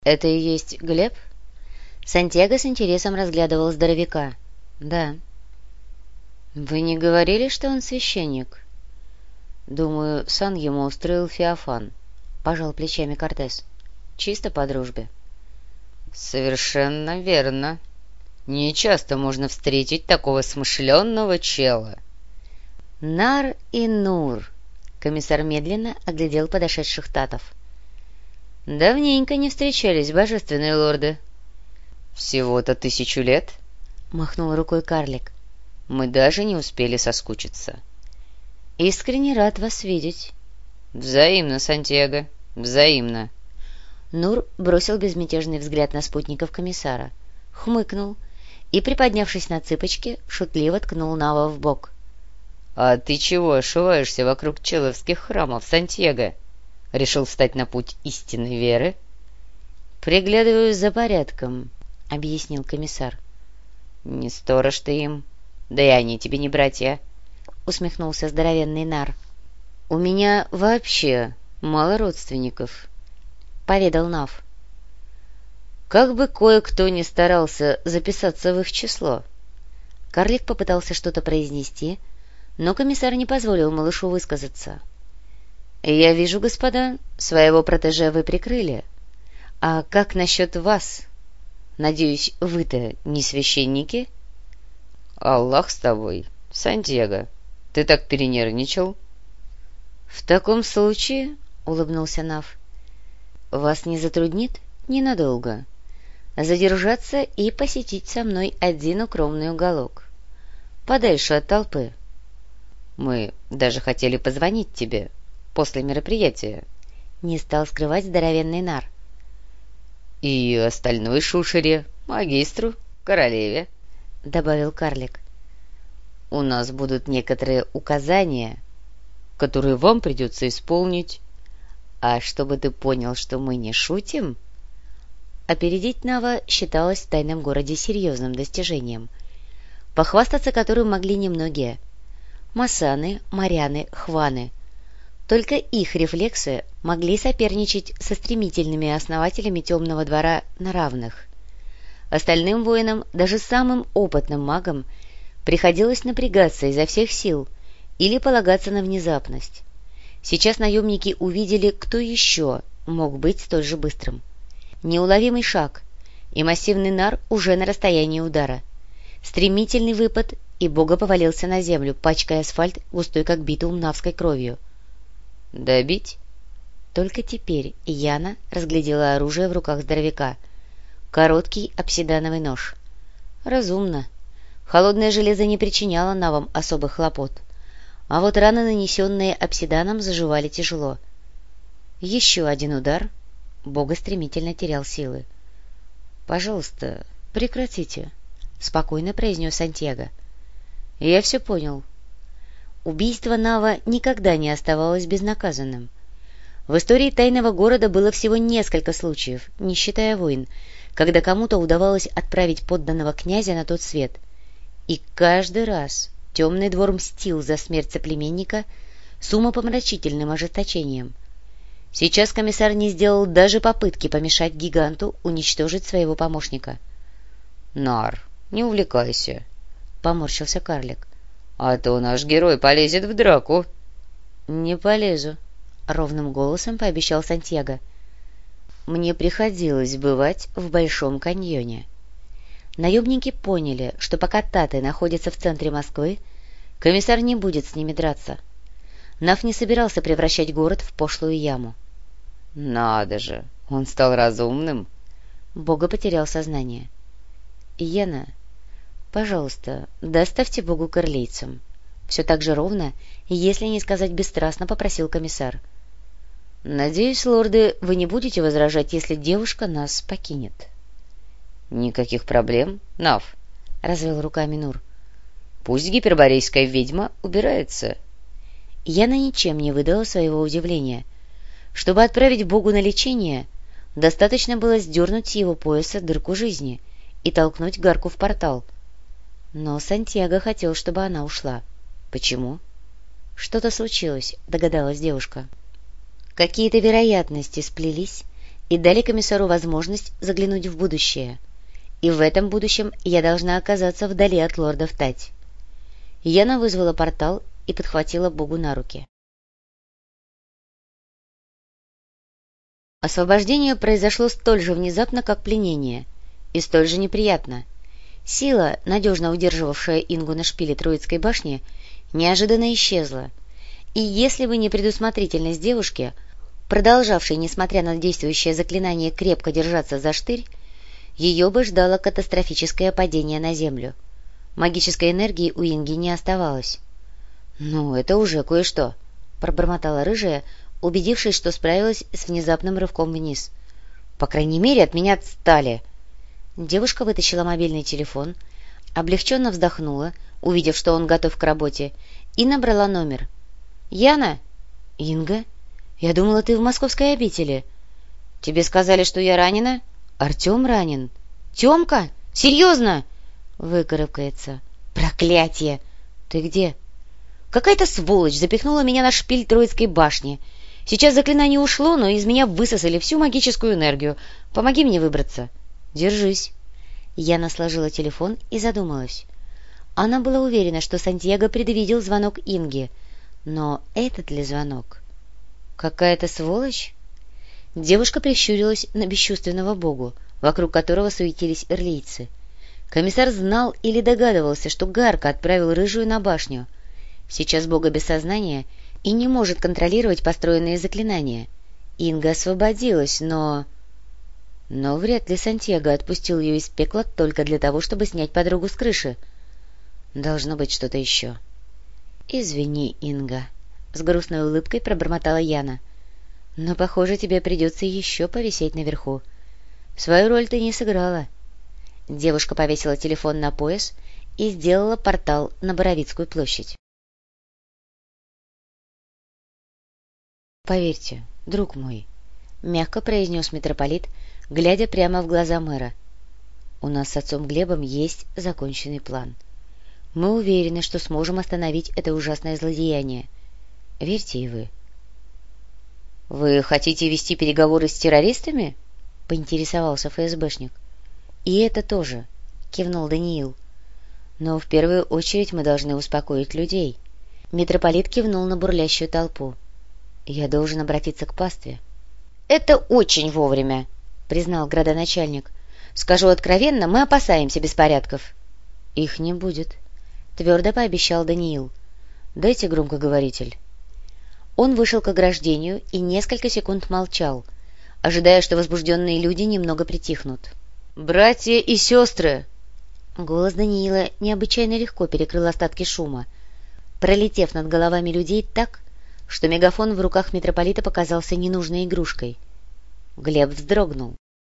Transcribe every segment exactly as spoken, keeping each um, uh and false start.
Это и есть Глеб? Сантьяго с интересом разглядывал здоровяка. Да. Вы не говорили, что он священник? Думаю, сан ему устроил Феофан. Пожал плечами Кортес. Чисто по дружбе. Совершенно верно. Не часто можно встретить такого смышленного чела. Нар и Нур. Комиссар медленно оглядел подошедших татов. Давненько не встречались, божественные лорды. Всего-то тысячу лет, махнул рукой карлик. Мы даже не успели соскучиться. Искренне рад вас видеть. Взаимно, Сантьяго, взаимно. Нур бросил безмятежный взгляд на спутников комиссара, хмыкнул и, приподнявшись на цыпочки, шутливо ткнул Нава в бок. «А ты чего ошиваешься вокруг человских храмов, Сантьяго? Решил встать на путь истинной веры?» «Приглядываюсь за порядком», — объяснил комиссар. «Не сторож ты им, да и они тебе не братья», — усмехнулся здоровенный нар. «У меня вообще мало родственников», — поведал Нав. «Как бы кое-кто не старался записаться в их число». Карлик попытался что-то произнести, но комиссар не позволил малышу высказаться. «Я вижу, господа, своего протеже вы прикрыли. А как насчет вас? Надеюсь, вы-то не священники?» «Аллах с тобой, Сантьяго. Ты так перенервничал?» «В таком случае, — улыбнулся Нав, — вас не затруднит ненадолго задержаться и посетить со мной один укромный уголок, подальше от толпы. Мы даже хотели позвонить тебе после мероприятия», — не стал скрывать здоровенный нар. «И остальной шушере, магистру, королеве», — добавил карлик. «У нас будут некоторые указания, которые вам придется исполнить. А чтобы ты понял, что мы не шутим...» Опередить Нава считалось в тайном городе серьезным достижением, похвастаться которым могли немногие. Масаны, моряны, хваны. Только их рефлексы могли соперничать со стремительными основателями темного двора на равных. Остальным воинам, даже самым опытным магам, приходилось напрягаться изо всех сил или полагаться на внезапность. Сейчас наемники увидели, кто еще мог быть столь же быстрым. Неуловимый шаг, и массивный нар уже на расстоянии удара. Стремительный выпад, и бога повалился на землю, пачкая асфальт густой как битум навской кровью. «Добить?» Только теперь Яна разглядела оружие в руках здоровяка. Короткий обсидановый нож. Разумно. Холодное железо не причиняло навам особых хлопот. А вот раны, нанесенные обсиданом, заживали тяжело. Еще один удар. Бога стремительно терял силы. «Пожалуйста, прекратите», — спокойно произнес Сантьяго. «Я все понял». Убийство Нава никогда не оставалось безнаказанным. В истории тайного города было всего несколько случаев, не считая войн, когда кому-то удавалось отправить подданного князя на тот свет. И каждый раз темный двор мстил за смерть соплеменника с умопомрачительным ожесточением. Сейчас комиссар не сделал даже попытки помешать гиганту уничтожить своего помощника. — Нар, не увлекайся, — поморщился карлик. — А то наш герой полезет в драку. — Не полезу, — ровным голосом пообещал Сантьяго. — Мне приходилось бывать в Большом каньоне. Наемники поняли, что пока таты находятся в центре Москвы, комиссар не будет с ними драться. Нав не собирался превращать город в пошлую яму. — Надо же, он стал разумным. Бога потерял сознание. — Яна, пожалуйста, доставьте Богу к ирлийцам. Все так же ровно, если не сказать бесстрастно, попросил комиссар. — Надеюсь, лорды, вы не будете возражать, если девушка нас покинет. — Никаких проблем, Нав, — развел руками Нур. — Пусть гиперборейская ведьма убирается. Яна ничем не выдала своего удивления. Чтобы отправить Богу на лечение, достаточно было сдернуть с его пояса дырку жизни и толкнуть гарку в портал. Но Сантьяго хотел, чтобы она ушла. Почему? Что-то случилось, догадалась девушка. Какие-то вероятности сплелись и дали комиссару возможность заглянуть в будущее. И в этом будущем я должна оказаться вдали от лордов Тать. Яна вызвала портал и подхватила Богу на руки. Освобождение произошло столь же внезапно, как пленение, и столь же неприятно. Сила, надежно удерживавшая Ингу на шпиле Троицкой башни, неожиданно исчезла, и если бы не предусмотрительность девушки, продолжавшей, несмотря на действующее заклинание, крепко держаться за штырь, ее бы ждало катастрофическое падение на землю. Магической энергии у Инги не оставалось. «Ну, это уже кое-что», — пробормотала рыжая, убедившись, что справилась с внезапным рывком вниз. «По крайней мере, от меня отстали». Девушка вытащила мобильный телефон, облегченно вздохнула, увидев, что он готов к работе, и набрала номер. «Яна?» «Инга? Я думала, ты в московской обители». «Тебе сказали, что я ранена?» «Артем ранен». «Темка? Серьезно?» Выкарабкается. «Проклятие! Ты где?» «Какая-то сволочь запихнула меня на шпиль Троицкой башни. Сейчас заклинание ушло, но из меня высосали всю магическую энергию. Помоги мне выбраться». «Держись». Яна сложила телефон и задумалась. Она была уверена, что Сантьяго предвидел звонок Инги. Но этот ли звонок? «Какая-то сволочь?» Девушка прищурилась на бесчувственного богу, вокруг которого суетились ирлийцы. Комиссар знал или догадывался, что Гарка отправил рыжую на башню. Сейчас бога без сознания и не может контролировать построенные заклинания. Инга освободилась, но... Но вряд ли Сантьяго отпустил ее из пекла только для того, чтобы снять подругу с крыши. Должно быть что-то еще. «Извини, Инга», — с грустной улыбкой пробормотала Яна. «Но, похоже, тебе придется еще повисеть наверху. Свою роль ты не сыграла». Девушка повесила телефон на пояс и сделала портал на Боровицкую площадь. «Поверьте, друг мой», — мягко произнес митрополит, глядя прямо в глаза мэра, «у нас с отцом Глебом есть законченный план. Мы уверены, что сможем остановить это ужасное злодеяние. Верьте и вы». «Вы хотите вести переговоры с террористами?» — поинтересовался ФСБшник. «И это тоже», — кивнул Даниил. «Но в первую очередь мы должны успокоить людей». Митрополит кивнул на бурлящую толпу. «Я должен обратиться к пастве». «Это очень вовремя», — признал градоначальник. «Скажу откровенно, мы опасаемся беспорядков». «Их не будет», — твердо пообещал Даниил. «Дайте громкоговоритель». Он вышел к ограждению и несколько секунд молчал, ожидая, что возбужденные люди немного притихнут. «Братья и сестры!» Голос Даниила необычайно легко перекрыл остатки шума, пролетев над головами людей так, что мегафон в руках митрополита показался ненужной игрушкой. Глеб вздрогнул.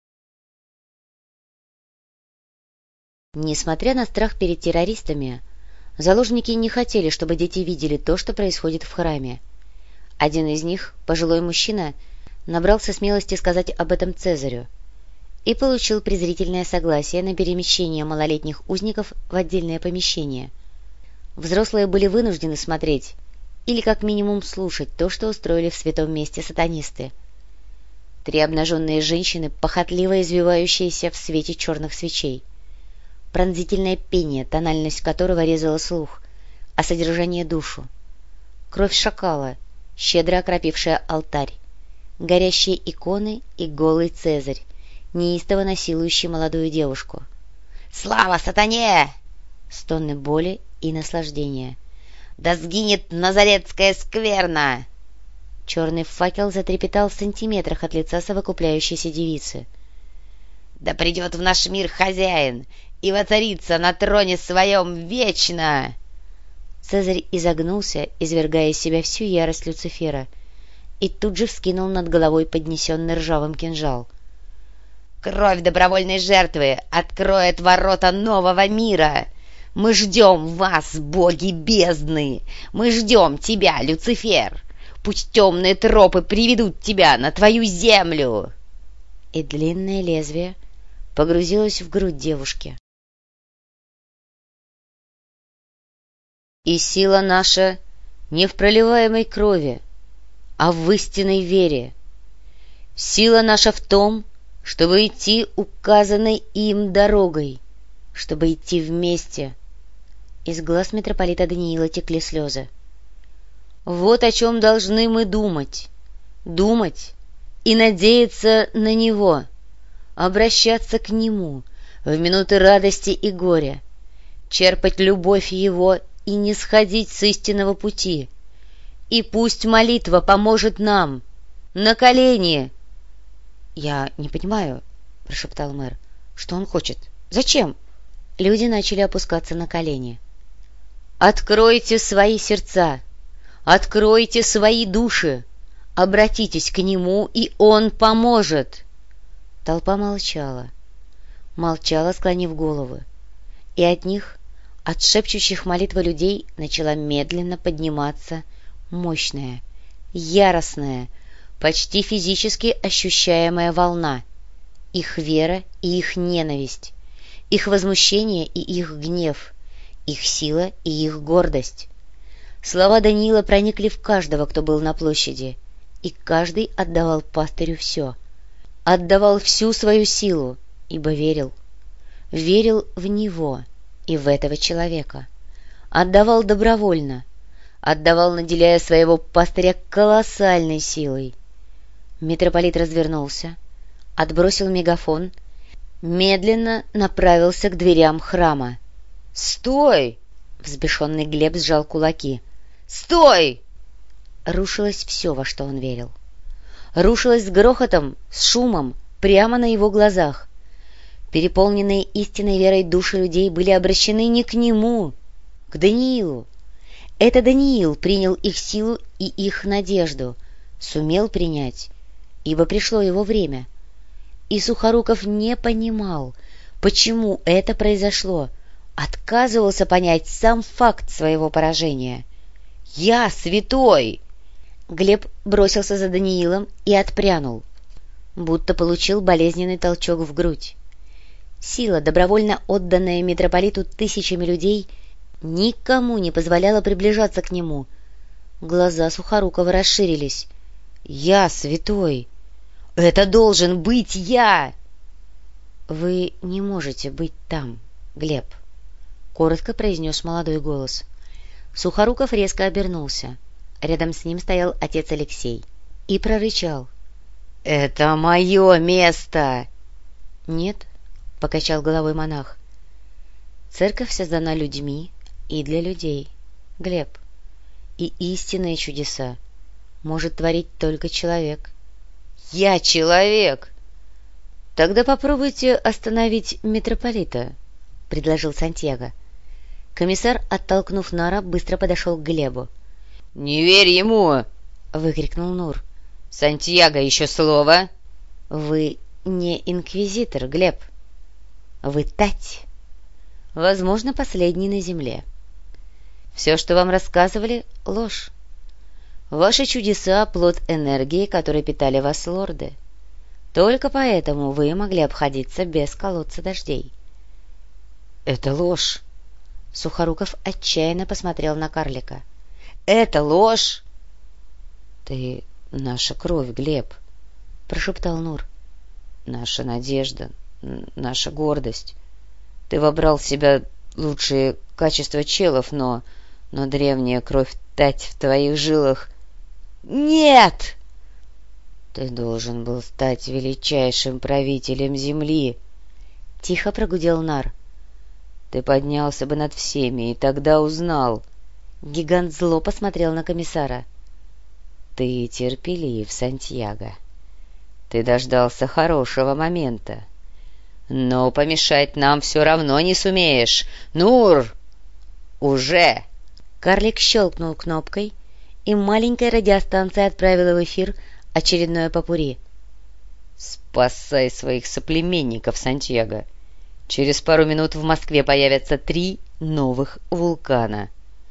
Несмотря на страх перед террористами, заложники не хотели, чтобы дети видели то, что происходит в храме. Один из них, пожилой мужчина, набрался смелости сказать об этом Цезарю и получил презрительное согласие на перемещение малолетних узников в отдельное помещение. Взрослые были вынуждены смотреть или как минимум слушать то, что устроили в святом месте сатанисты. Три обнаженные женщины, похотливо извивающиеся в свете черных свечей. Пронзительное пение, тональность которого резала слух, а содержание душу. Кровь шакала, щедро окропившая алтарь. Горящие иконы и голый Цезарь, неистово насилующий молодую девушку. «Слава сатане!» Стоны боли и наслаждения. «Да сгинет назаретская скверна!» Черный факел затрепетал в сантиметрах от лица совокупляющейся девицы. «Да придет в наш мир хозяин и воцарится на троне своем вечно!» Цезарь изогнулся, извергая из себя всю ярость Люцифера, и тут же вскинул над головой поднесенный ржавым кинжал. «Кровь добровольной жертвы откроет ворота нового мира! Мы ждем вас, боги бездны! Мы ждем тебя, Люцифер! Пусть темные тропы приведут тебя на твою землю!» И длинное лезвие погрузилось в грудь девушки. «И сила наша не в проливаемой крови, а в истинной вере. Сила наша в том, чтобы идти указанной им дорогой, чтобы идти вместе». Из глаз митрополита Даниила текли слезы. «Вот о чем должны мы думать. Думать и надеяться на Него, обращаться к Нему в минуты радости и горя, черпать любовь Его и не сходить с истинного пути. И пусть молитва поможет нам. На колени!» «Я не понимаю», — прошептал мэр, — «что он хочет? Зачем?» Люди начали опускаться на колени. «Откройте свои сердца, откройте свои души, обратитесь к Нему, и Он поможет». Толпа молчала, молчала, склонив головы, и от них, от шепчущих молитвы людей, начала медленно подниматься мощная, яростная, почти физически ощущаемая волна. Их вера и их ненависть, их возмущение и их гнев, их сила и их гордость. Слова Даниила проникли в каждого, кто был на площади, и каждый отдавал пастырю все. Отдавал всю свою силу, ибо верил. Верил в него и в этого человека. Отдавал добровольно, отдавал, наделяя своего пастыря колоссальной силой. Митрополит развернулся, отбросил мегафон, медленно направился к дверям храма. «Стой!» — взбешенный Глеб сжал кулаки. «Стой!» Рушилось все, во что он верил. Рушилось с грохотом, с шумом, прямо на его глазах. Переполненные истинной верой души людей были обращены не к нему, к Даниилу. Это Даниил принял их силу и их надежду, сумел принять, ибо пришло его время. И Сухоруков не понимал, почему это произошло, отказывался понять сам факт своего поражения. «Я святой!» Глеб бросился за Даниилом и отпрянул, будто получил болезненный толчок в грудь. Сила, добровольно отданная митрополиту тысячами людей, никому не позволяла приближаться к нему. Глаза Сухорукова расширились. «Я святой! Это должен быть я!» «Вы не можете быть там, Глеб», — коротко произнес молодой голос. Сухоруков резко обернулся. Рядом с ним стоял отец Алексей и прорычал: «Это мое место!» «Нет», — покачал головой монах, — «церковь создана людьми и для людей, Глеб, и истинные чудеса может творить только человек». «Я человек!» «Тогда попробуйте остановить митрополита», — предложил Сантьяго. Комиссар, оттолкнув Нара, быстро подошел к Глебу. «Не верь ему!» — выкрикнул Нур. «Сантьяго, еще слово!» «Вы не инквизитор, Глеб. Вы тать. Возможно, последний на земле. Все, что вам рассказывали, — ложь. Ваши чудеса — плод энергии, которой питали вас лорды. Только поэтому вы могли обходиться без колодца дождей». «Это ложь!» Сухоруков отчаянно посмотрел на карлика. «Это ложь!» «Ты наша кровь, Глеб», — прошептал Нур. «Наша надежда, наша гордость. Ты вобрал в себя лучшие качества челов, но... но древняя кровь тать в твоих жилах...» «Нет!» «Ты должен был стать величайшим правителем земли», — тихо прогудел Нар. «Ты поднялся бы над всеми, и тогда узнал...» Гигант зло посмотрел на комиссара. «Ты терпелив, Сантьяго. Ты дождался хорошего момента. Но помешать нам все равно не сумеешь. Нур! Уже!» Карлик щелкнул кнопкой, и маленькая радиостанция отправила в эфир очередное попурри. «Спасай своих соплеменников, Сантьяго. Через пару минут в Москве появятся три новых вулкана».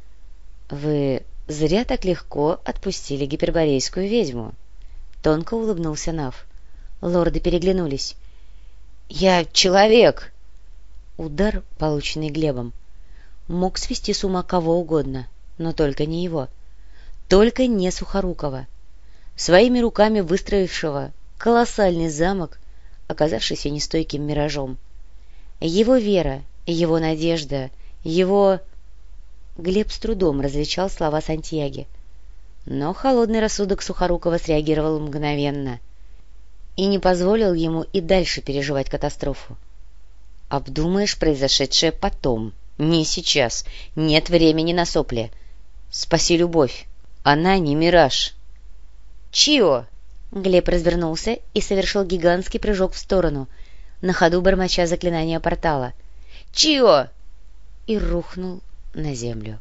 «Вы зря так легко отпустили гиперборейскую ведьму», — тонко улыбнулся Нав. Лорды переглянулись. «Я человек!» Удар, полученный Глебом, мог свести с ума кого угодно, но только не его. Только не Сухорукова, своими руками выстроившего колоссальный замок, оказавшийся нестойким миражом. Его вера, его надежда, его... Глеб с трудом различал слова Сантьяги, но холодный рассудок Сухорукова среагировал мгновенно и не позволил ему и дальше переживать катастрофу. «Обдумаешь произошедшее потом, не сейчас. Нет времени на сопли. Спаси любовь. Она не мираж». «Чио!» Глеб развернулся и совершил гигантский прыжок в сторону, на ходу бормоча заклинание портала. «Чио!» и рухнул на землю.